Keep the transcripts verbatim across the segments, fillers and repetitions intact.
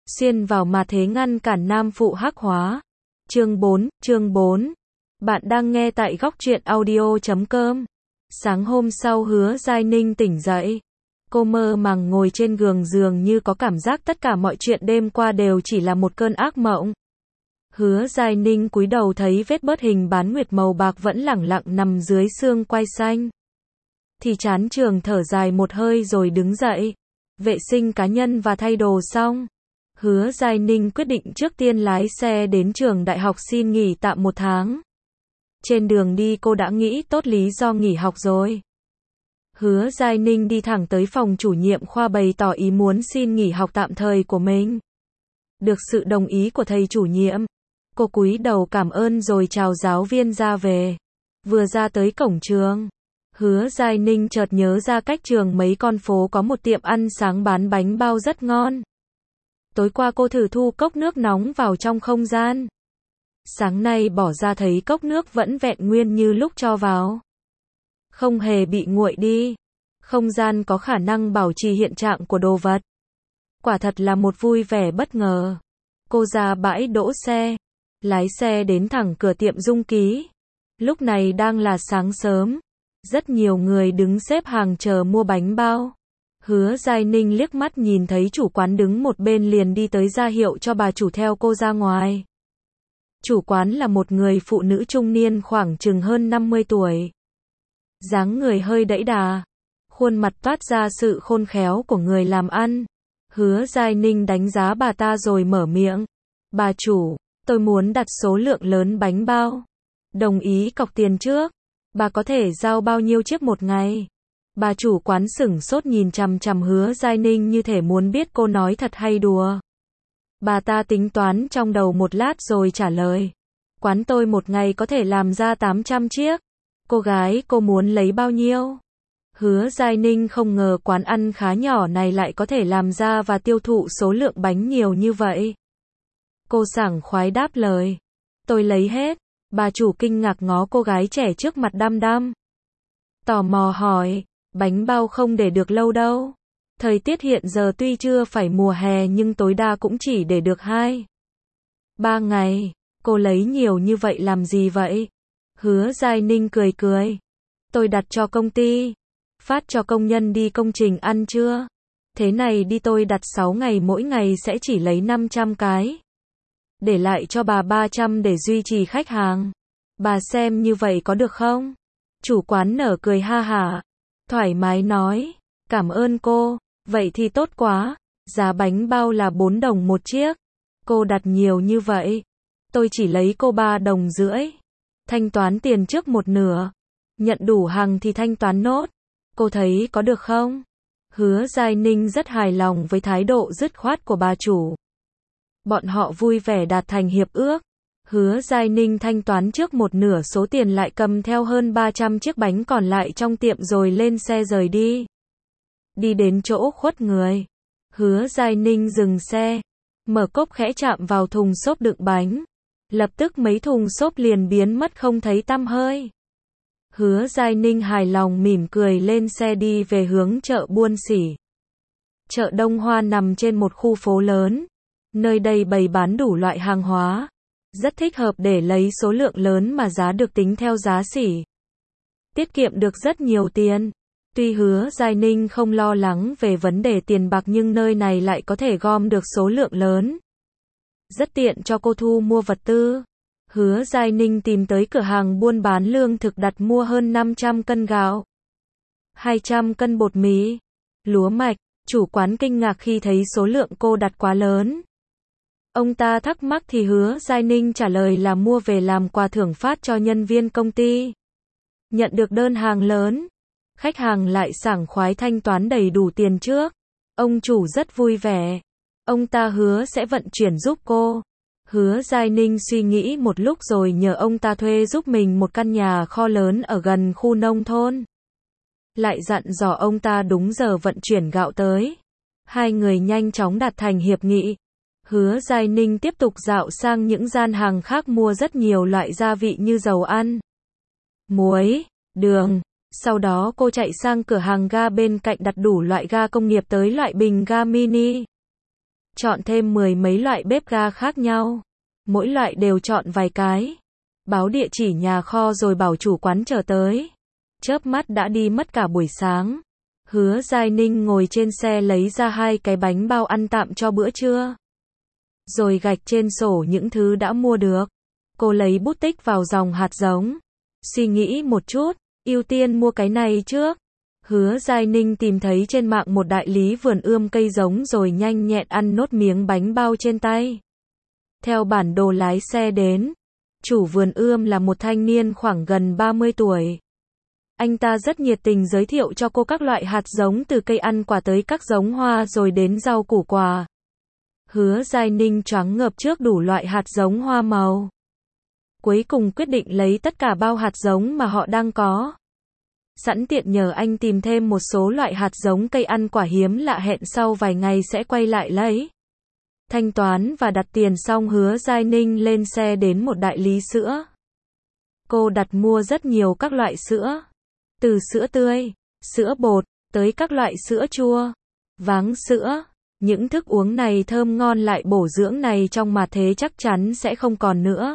xuyên vào mà thế ngăn cản nam phụ hắc hóa. Chương bốn, chương bốn. Bạn đang nghe tại góc truyện audio chấm com. Sáng hôm sau Hứa Giai Ninh tỉnh dậy. Cô mơ màng ngồi trên giường giường như có cảm giác tất cả mọi chuyện đêm qua đều chỉ là một cơn ác mộng. Hứa Giai Ninh cúi đầu thấy vết bớt hình bán nguyệt màu bạc vẫn lẳng lặng nằm dưới xương quai xanh. Thì chán trường thở dài một hơi rồi đứng dậy. Vệ sinh cá nhân và thay đồ xong. Hứa Giai Ninh quyết định trước tiên lái xe đến trường đại học xin nghỉ tạm một tháng. Trên đường đi cô đã nghĩ tốt lý do nghỉ học rồi. Hứa Giai Ninh đi thẳng tới phòng chủ nhiệm khoa bày tỏ ý muốn xin nghỉ học tạm thời của mình. Được sự đồng ý của thầy chủ nhiệm, cô cúi đầu cảm ơn rồi chào giáo viên ra về. Vừa ra tới cổng trường, Hứa Giai Ninh chợt nhớ ra cách trường mấy con phố có một tiệm ăn sáng bán bánh bao rất ngon. Tối qua cô thử thu cốc nước nóng vào trong không gian. Sáng nay bỏ ra thấy cốc nước vẫn vẹn nguyên như lúc cho vào. Không hề bị nguội đi. Không gian có khả năng bảo trì hiện trạng của đồ vật. Quả thật là một vui vẻ bất ngờ. Cô ra bãi đỗ xe. Lái xe đến thẳng cửa tiệm Dung Ký. Lúc này đang là sáng sớm. Rất nhiều người đứng xếp hàng chờ mua bánh bao. Hứa Giai Ninh liếc mắt nhìn thấy chủ quán đứng một bên liền đi tới ra hiệu cho bà chủ theo cô ra ngoài. Chủ quán là một người phụ nữ trung niên khoảng chừng hơn năm mươi tuổi. Dáng người hơi đẫy đà. Khuôn mặt toát ra sự khôn khéo của người làm ăn. Hứa Giai Ninh đánh giá bà ta rồi mở miệng. Bà chủ, tôi muốn đặt số lượng lớn bánh bao. Đồng ý cọc tiền trước. Bà có thể giao bao nhiêu chiếc một ngày? Bà chủ quán sửng sốt nhìn chằm chằm Hứa Giai Ninh như thể muốn biết cô nói thật hay đùa. Bà ta tính toán trong đầu một lát rồi trả lời. Quán tôi một ngày có thể làm ra tám trăm chiếc. Cô gái, cô muốn lấy bao nhiêu? Hứa Giai Ninh không ngờ quán ăn khá nhỏ này lại có thể làm ra và tiêu thụ số lượng bánh nhiều như vậy. Cô sảng khoái đáp lời. Tôi lấy hết. Bà chủ kinh ngạc ngó cô gái trẻ trước mặt đăm đăm. Tò mò hỏi, bánh bao không để được lâu đâu. Thời tiết hiện giờ tuy chưa phải mùa hè nhưng tối đa cũng chỉ để được hai, ba ngày. Cô lấy nhiều như vậy làm gì vậy? Hứa Giai Ninh cười cười. Tôi đặt cho công ty. Phát cho công nhân đi công trình ăn trưa. Thế này đi tôi đặt sáu ngày mỗi ngày sẽ chỉ lấy năm trăm cái. Để lại cho bà ba trăm để duy trì khách hàng. Bà xem như vậy có được không? Chủ quán nở cười ha hả. Thoải mái nói. Cảm ơn cô. Vậy thì tốt quá. Giá bánh bao là bốn đồng một chiếc. Cô đặt nhiều như vậy. Tôi chỉ lấy cô ba đồng rưỡi. Thanh toán tiền trước một nửa. Nhận đủ hàng thì thanh toán nốt. Cô thấy có được không? Hứa Giai Ninh rất hài lòng với thái độ dứt khoát của bà chủ. Bọn họ vui vẻ đạt thành hiệp ước. Hứa Giai Ninh thanh toán trước một nửa số tiền lại cầm theo hơn ba trăm chiếc bánh còn lại trong tiệm rồi lên xe rời đi. Đi đến chỗ khuất người. Hứa Giai Ninh dừng xe. Mở cốp khẽ chạm vào thùng xốp đựng bánh. Lập tức mấy thùng xốp liền biến mất không thấy tăm hơi. Hứa Giai Ninh hài lòng mỉm cười lên xe đi về hướng chợ Buôn Sỉ. Chợ Đông Hoa nằm trên một khu phố lớn. Nơi đây bày bán đủ loại hàng hóa. Rất thích hợp để lấy số lượng lớn mà giá được tính theo giá sỉ. Tiết kiệm được rất nhiều tiền. Tuy Hứa Giai Ninh không lo lắng về vấn đề tiền bạc nhưng nơi này lại có thể gom được số lượng lớn. Rất tiện cho cô thu mua vật tư. Hứa Giai Ninh tìm tới cửa hàng buôn bán lương thực đặt mua hơn năm trăm cân gạo. hai trăm cân bột mì. Lúa mạch. Chủ quán kinh ngạc khi thấy số lượng cô đặt quá lớn. Ông ta thắc mắc thì Hứa Giai Ninh trả lời là mua về làm quà thưởng phát cho nhân viên công ty. Nhận được đơn hàng lớn. Khách hàng lại sảng khoái thanh toán đầy đủ tiền trước. Ông chủ rất vui vẻ. Ông ta hứa sẽ vận chuyển giúp cô. Hứa Giai Ninh suy nghĩ một lúc rồi nhờ ông ta thuê giúp mình một căn nhà kho lớn ở gần khu nông thôn. Lại dặn dò ông ta đúng giờ vận chuyển gạo tới. Hai người nhanh chóng đạt thành hiệp nghị. Hứa Giai Ninh tiếp tục dạo sang những gian hàng khác mua rất nhiều loại gia vị như dầu ăn, muối, đường. Sau đó cô chạy sang cửa hàng ga bên cạnh đặt đủ loại ga công nghiệp tới loại bình ga mini. Chọn thêm mười mấy loại bếp ga khác nhau. Mỗi loại đều chọn vài cái. Báo địa chỉ nhà kho rồi bảo chủ quán chờ tới. Chớp mắt đã đi mất cả buổi sáng. Hứa Giai Ninh ngồi trên xe lấy ra hai cái bánh bao ăn tạm cho bữa trưa. Rồi gạch trên sổ những thứ đã mua được. Cô lấy bút tích vào dòng hạt giống. Suy nghĩ một chút, ưu tiên mua cái này trước. Hứa Giai Ninh tìm thấy trên mạng một đại lý vườn ươm cây giống rồi nhanh nhẹn ăn nốt miếng bánh bao trên tay. Theo bản đồ lái xe đến. Chủ vườn ươm là một thanh niên khoảng gần ba mươi tuổi. Anh ta rất nhiệt tình giới thiệu cho cô các loại hạt giống từ cây ăn quả tới các giống hoa rồi đến rau củ quả. Hứa Giai Ninh choáng ngợp trước đủ loại hạt giống hoa màu. Cuối cùng quyết định lấy tất cả bao hạt giống mà họ đang có. Sẵn tiện nhờ anh tìm thêm một số loại hạt giống cây ăn quả hiếm lạ, hẹn sau vài ngày sẽ quay lại lấy. Thanh toán và đặt tiền xong, Hứa Giai Ninh lên xe đến một đại lý sữa. Cô đặt mua rất nhiều các loại sữa. Từ sữa tươi, sữa bột, tới các loại sữa chua, váng sữa. Những thức uống này thơm ngon lại bổ dưỡng này trong mà thế chắc chắn sẽ không còn nữa.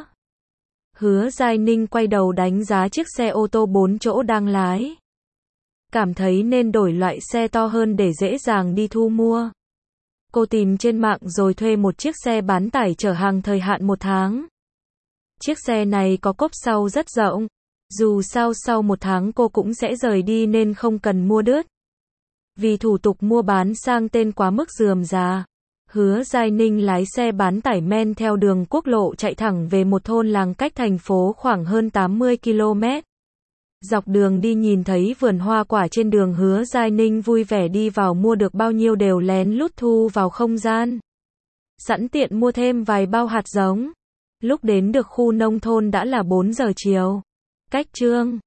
Hứa Giai Ninh quay đầu đánh giá chiếc xe ô tô bốn chỗ đang lái. Cảm thấy nên đổi loại xe to hơn để dễ dàng đi thu mua. Cô tìm trên mạng rồi thuê một chiếc xe bán tải chở hàng thời hạn một tháng. Chiếc xe này có cốp sau rất rộng. Dù sao sau một tháng cô cũng sẽ rời đi nên không cần mua đứt. Vì thủ tục mua bán sang tên quá mức rườm rà. Hứa Giai Ninh lái xe bán tải men theo đường quốc lộ chạy thẳng về một thôn làng cách thành phố khoảng hơn tám mươi ki lô mét. Dọc đường đi nhìn thấy vườn hoa quả trên đường, Hứa Giai Ninh vui vẻ đi vào mua được bao nhiêu đều lén lút thu vào không gian. Sẵn tiện mua thêm vài bao hạt giống. Lúc đến được khu nông thôn đã là bốn giờ chiều. Cách Trương